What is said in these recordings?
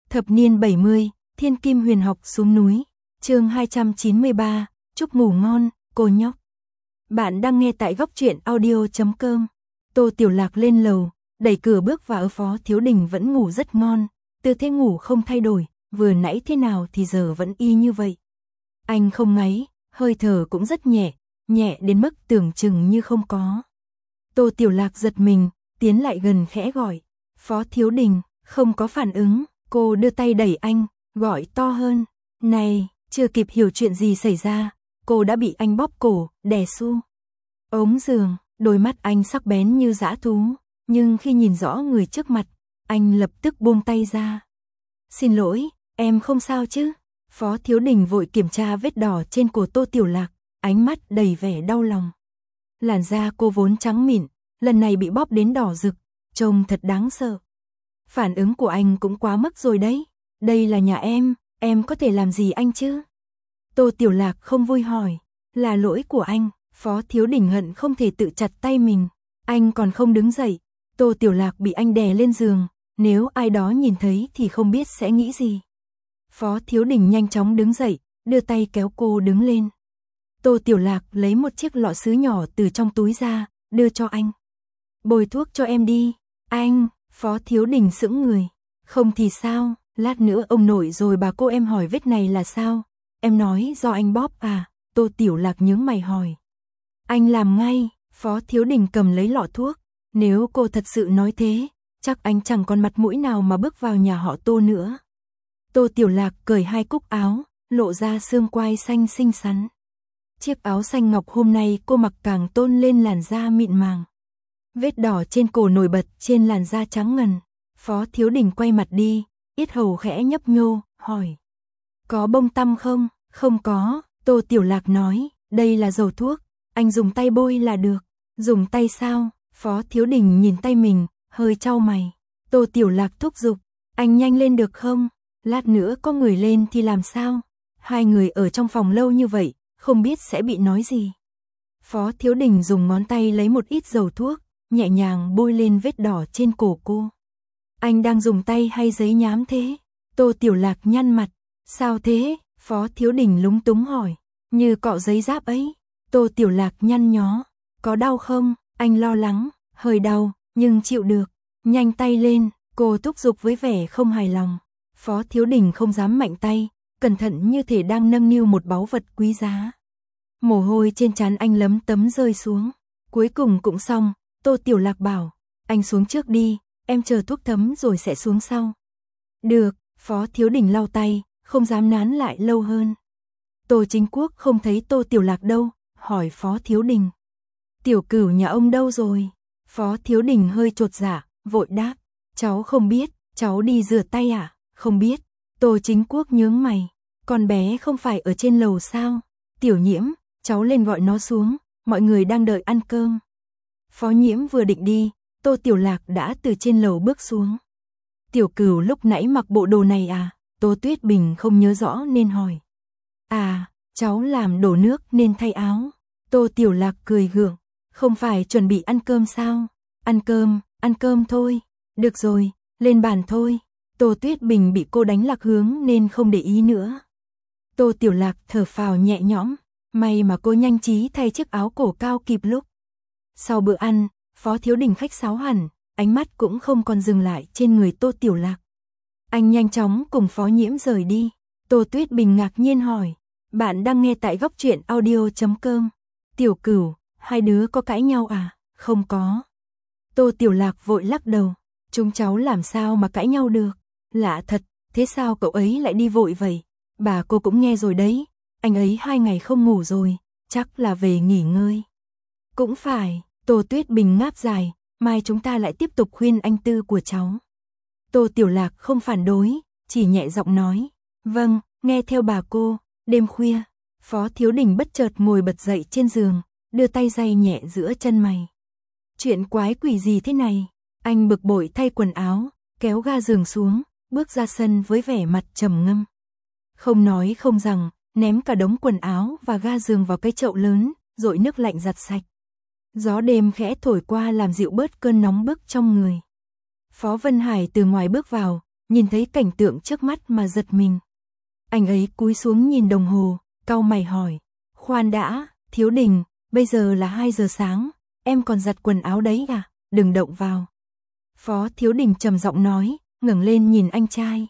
Thập niên 70, Thiên Kim Huyền Học xuống núi. Chương 293, chúc ngủ ngon, cô nhóc. Bạn đang nghe tại góc truyện audio.com. Tô Tiểu Lạc lên lầu, đẩy cửa bước vào. Phó Thiếu Đình vẫn ngủ rất ngon, tư thế ngủ không thay đổi, vừa nãy thế nào thì giờ vẫn y như vậy. Anh không ngáy, hơi thở cũng rất nhẹ, nhẹ đến mức tưởng chừng như không có. Tô Tiểu Lạc giật mình, tiến lại gần khẽ gọi, Phó Thiếu Đình, không có phản ứng, cô đưa tay đẩy anh, gọi to hơn, này, chưa kịp hiểu chuyện gì xảy ra, cô đã bị anh bóp cổ, đè su. Ống giường, đôi mắt anh sắc bén như dã thú, nhưng khi nhìn rõ người trước mặt, anh lập tức buông tay ra. Xin lỗi, em không sao chứ? Phó Thiếu Đình vội kiểm tra vết đỏ trên cổ Tô Tiểu Lạc, ánh mắt đầy vẻ đau lòng. Làn da cô vốn trắng mịn, lần này bị bóp đến đỏ rực, trông thật đáng sợ. Phản ứng của anh cũng quá mức rồi đấy, đây là nhà em có thể làm gì anh chứ? Tô Tiểu Lạc không vui hỏi, là lỗi của anh. Phó Thiếu Đình hận không thể tự chặt tay mình, anh còn không đứng dậy, Tô Tiểu Lạc bị anh đè lên giường, nếu ai đó nhìn thấy thì không biết sẽ nghĩ gì. Phó Thiếu Đình nhanh chóng đứng dậy, đưa tay kéo cô đứng lên. Tô Tiểu Lạc lấy một chiếc lọ sứ nhỏ từ trong túi ra, đưa cho anh. Bôi thuốc cho em đi, anh. Phó Thiếu Đình sững người, không thì sao, lát nữa ông nội rồi bà cô em hỏi vết này là sao, em nói do anh bóp à? Tô Tiểu Lạc nhướng mày hỏi. Anh làm ngay. Phó Thiếu Đình cầm lấy lọ thuốc, nếu cô thật sự nói thế, chắc anh chẳng còn mặt mũi nào mà bước vào nhà họ Tô nữa. Tô Tiểu Lạc cởi hai cúc áo, lộ ra xương quai xanh xinh xắn. Chiếc áo xanh ngọc hôm nay cô mặc càng tôn lên làn da mịn màng. Vết đỏ trên cổ nổi bật trên làn da trắng ngần. Phó Thiếu Đình quay mặt đi, yết hầu khẽ nhấp nhô, hỏi. Có bông tăm không? Không có, Tô Tiểu Lạc nói, đây là dầu thuốc, anh dùng tay bôi là được. Dùng tay sao? Phó Thiếu Đình nhìn tay mình, hơi chau mày. Tô Tiểu Lạc thúc giục, anh nhanh lên được không? Lát nữa có người lên thì làm sao? Hai người ở trong phòng lâu như vậy, không biết sẽ bị nói gì. Phó Thiếu Đình dùng ngón tay lấy một ít dầu thuốc, nhẹ nhàng bôi lên vết đỏ trên cổ cô. Anh đang dùng tay hay giấy nhám thế? Tô Tiểu Lạc nhăn mặt. Sao thế? Phó Thiếu Đình lúng túng hỏi. Như cọ giấy giáp ấy. Tô Tiểu Lạc nhăn nhó. Có đau không? Anh lo lắng. Hơi đau, nhưng chịu được. Nhanh tay lên, cô thúc giục với vẻ không hài lòng. Phó Thiếu Đình không dám mạnh tay, cẩn thận như thể đang nâng niu một báu vật quý giá. Mồ hôi trên trán anh lấm tấm rơi xuống. Cuối cùng cũng xong, Tô Tiểu Lạc bảo, anh xuống trước đi, em chờ thuốc thấm rồi sẽ xuống sau. Được, Phó Thiếu Đình lau tay, không dám nán lại lâu hơn. Tô Chính Quốc không thấy Tô Tiểu Lạc đâu, hỏi Phó Thiếu Đình. Tiểu Cửu nhà ông đâu rồi? Phó Thiếu Đình hơi chột dạ, vội đáp, cháu không biết, cháu đi rửa tay à? Không biết. Tô Chính Quốc nhướng mày, con bé không phải ở trên lầu sao? Tiểu Nhiễm, cháu lên gọi nó xuống, mọi người đang đợi ăn cơm. Phó Nhiễm vừa định đi, Tô Tiểu Lạc đã từ trên lầu bước xuống. Tiểu Cửu lúc nãy mặc bộ đồ này à? Tô Tuyết Bình không nhớ rõ nên hỏi. À, cháu làm đổ nước nên thay áo. Tô Tiểu Lạc cười gượng, không phải chuẩn bị ăn cơm sao? Ăn cơm thôi. Được rồi, lên bàn thôi. Tô Tuyết Bình bị cô đánh lạc hướng nên không để ý nữa. Tô Tiểu Lạc thở phào nhẹ nhõm, may mà cô nhanh trí thay chiếc áo cổ cao kịp lúc. Sau bữa ăn, Phó Thiếu Đình khách sáo hẳn, ánh mắt cũng không còn dừng lại trên người Tô Tiểu Lạc. Anh nhanh chóng cùng Phó Nhiễm rời đi. Tô Tuyết Bình ngạc nhiên hỏi, bạn đang nghe tại góc truyện audio.com. Tiểu Cửu, hai đứa có cãi nhau à? Không có. Tô Tiểu Lạc vội lắc đầu, chúng cháu làm sao mà cãi nhau được? Lạ thật, thế sao cậu ấy lại đi vội vậy? Bà cô cũng nghe rồi đấy, anh ấy 2 ngày không ngủ rồi, chắc là về nghỉ ngơi. Cũng phải, Tô Tuyết Bình ngáp dài, mai chúng ta lại tiếp tục khuyên anh Tư của cháu. Tô Tiểu Lạc không phản đối, chỉ nhẹ giọng nói, vâng, nghe theo bà cô. Đêm khuya, Phó Thiếu Đình bất chợt ngồi bật dậy trên giường, đưa tay day nhẹ giữa chân mày. Chuyện quái quỷ gì thế này? Anh bực bội thay quần áo, kéo ga giường xuống, bước ra sân với vẻ mặt trầm ngâm. Không nói không rằng, ném cả đống quần áo và ga giường vào cái chậu lớn, dội nước lạnh giặt sạch. Gió đêm khẽ thổi qua làm dịu bớt cơn nóng bức trong người. Phó Vân Hải từ ngoài bước vào, nhìn thấy cảnh tượng trước mắt mà giật mình. Anh ấy cúi xuống nhìn đồng hồ, cau mày hỏi, khoan đã, Thiếu Đình, bây giờ là 2 giờ sáng, em còn giặt quần áo đấy à, đừng động vào. Phó Thiếu Đình trầm giọng nói, ngẩng lên nhìn anh trai.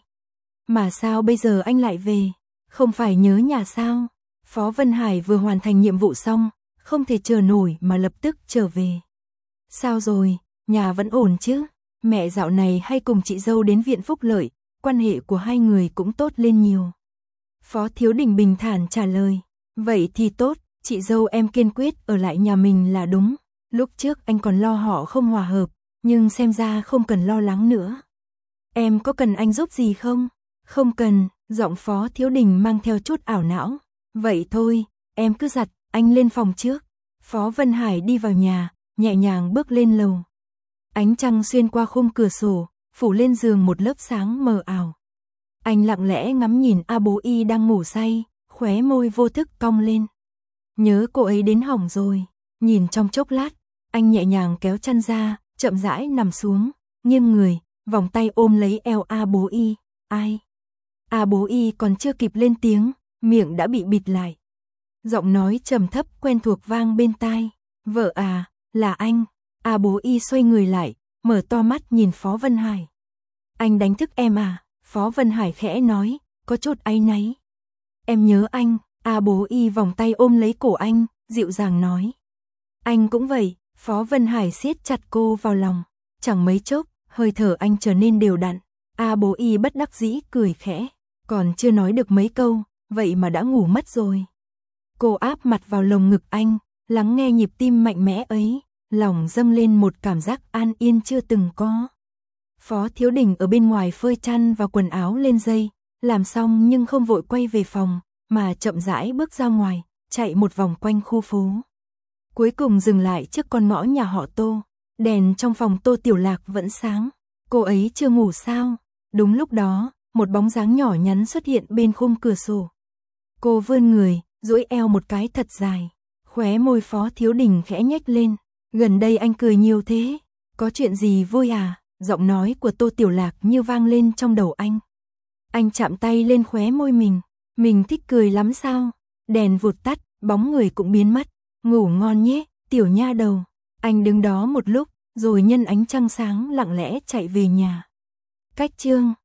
Mà sao bây giờ anh lại về, không phải nhớ nhà sao? Phó Vân Hải vừa hoàn thành nhiệm vụ xong, không thể chờ nổi mà lập tức trở về. Sao rồi, nhà vẫn ổn chứ? Mẹ dạo này hay cùng chị dâu đến viện phúc lợi, quan hệ của hai người cũng tốt lên nhiều. Phó Thiếu Đình bình thản trả lời, vậy thì tốt, chị dâu em kiên quyết ở lại nhà mình là đúng. Lúc trước anh còn lo họ không hòa hợp, nhưng xem ra không cần lo lắng nữa. Em có cần anh giúp gì không? Không cần, giọng Phó Thiếu Đình mang theo chút ảo não. Vậy thôi, em cứ giặt, anh lên phòng trước. Phó Vân Hải đi vào nhà, nhẹ nhàng bước lên lầu. Ánh trăng xuyên qua khung cửa sổ, phủ lên giường một lớp sáng mờ ảo. Anh lặng lẽ ngắm nhìn A Bố Y đang ngủ say, khóe môi vô thức cong lên. Nhớ cô ấy đến hỏng rồi. Nhìn trong chốc lát, anh nhẹ nhàng kéo chăn ra, chậm rãi nằm xuống, nghiêng người, vòng tay ôm lấy eo A Bố Y. Ai? A Bố Y còn chưa kịp lên tiếng, miệng đã bị bịt lại. Giọng nói trầm thấp quen thuộc vang bên tai. Vợ à, là anh. A Bố Y xoay người lại, mở to mắt nhìn Phó Vân Hải. Anh đánh thức em à? Phó Vân Hải khẽ nói, có chút áy náy. Em nhớ anh. A Bố Y vòng tay ôm lấy cổ anh, dịu dàng nói. Anh cũng vậy. Phó Vân Hải siết chặt cô vào lòng. Chẳng mấy chốc, hơi thở anh trở nên đều đặn. A Bố Y bất đắc dĩ cười khẽ. Còn chưa nói được mấy câu, vậy mà đã ngủ mất rồi. Cô áp mặt vào lồng ngực anh, lắng nghe nhịp tim mạnh mẽ ấy, lòng dâng lên một cảm giác an yên chưa từng có. Phó Thiếu Đình ở bên ngoài phơi chăn và quần áo lên dây, làm xong nhưng không vội quay về phòng, mà chậm rãi bước ra ngoài, chạy một vòng quanh khu phố. Cuối cùng dừng lại trước con ngõ nhà họ Tô, đèn trong phòng Tô Tiểu Lạc vẫn sáng. Cô ấy chưa ngủ sao? Đúng lúc đó, một bóng dáng nhỏ nhắn xuất hiện bên khung cửa sổ. Cô vươn người, duỗi eo một cái thật dài. Khóe môi Phó Thiếu Đình khẽ nhếch lên. Gần đây anh cười nhiều thế, có chuyện gì vui à? Giọng nói của Tô Tiểu Lạc như vang lên trong đầu anh. Anh chạm tay lên khóe môi mình thích cười lắm sao? Đèn vụt tắt, bóng người cũng biến mất. Ngủ ngon nhé, tiểu nha đầu. Anh đứng đó một lúc, rồi nhân ánh trăng sáng lặng lẽ chạy về nhà. Cách chương